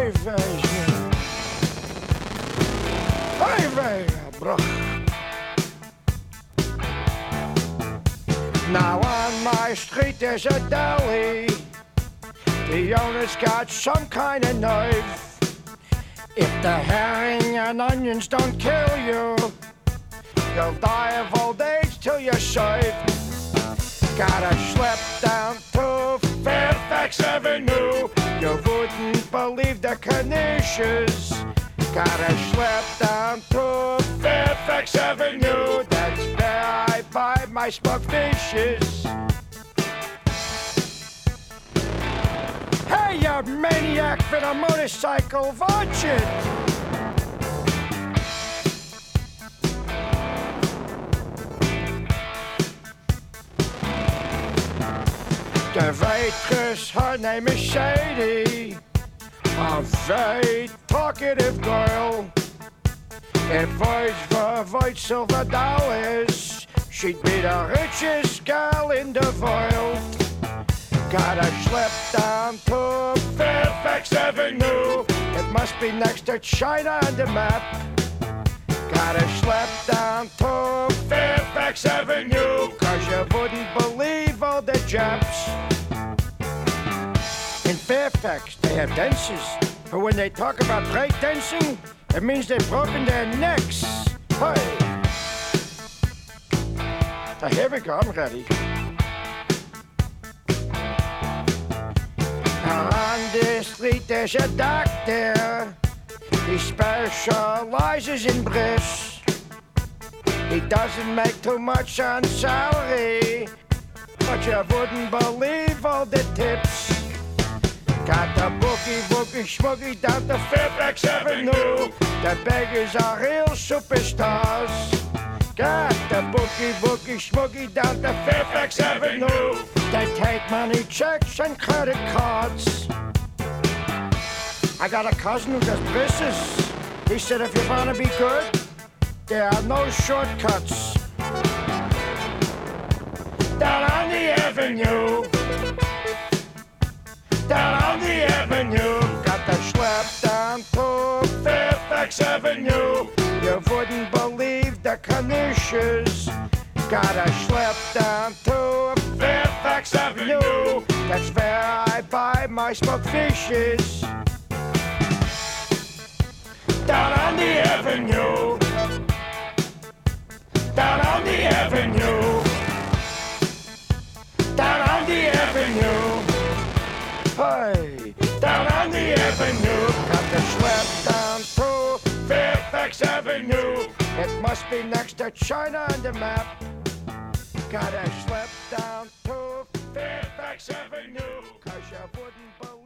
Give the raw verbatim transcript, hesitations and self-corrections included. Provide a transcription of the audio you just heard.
Hey, wezen. Hey, wezen, brug. Now on my street there's a deli. The owner's got some kind of nerve. If the herring and onions don't kill you, you'll die of old age till you're shaved. Gotta slip down to Fairfax Avenue. You wouldn't believe the conditions. Gotta slip down to Fairfax Avenue. That's where I buy my smoked fishes. Hey, you maniac with a motorcycle, watch it! The waitress, her name is Shady, a very talkative girl. If words were worth silver dollars, she'd be the richest girl in the world. Gotta slip down to Fairfax Avenue. It must be next to China on the map. Gotta slip down to Fairfax Avenue, cause you wouldn't believe all the Japs. In Fairfax, they have dancers, but when they talk about break dancing, it means they've broken their necks. Hey! Now here we go, I'm ready. On this street there's a doctor. He specializes in breasts. He doesn't make too much on salary, but you wouldn't believe all the tips. Got the boogie, woogie, schmoogie down to Fairfax Avenue. The beggars are real superstars. Got the boogie, woogie, schmoogie down to Fairfax Avenue. They take money, checks, and credit cards. I got a cousin who does business. He said if you want to be good, there are no shortcuts. Down on the avenue. Down on the avenue. Got the schlep down to Fairfax Avenue. You wouldn't believe the conditions. Gotta schlep down to Fairfax Avenue. That's where I buy my smoked fishes. Down on the avenue. Down on the avenue. Down on the avenue. Hey, down on the avenue. Got the schlep down to Fairfax Avenue. It must be next to China on the map. Gotta schlep down to Fairfax Avenue, cause you wouldn't believe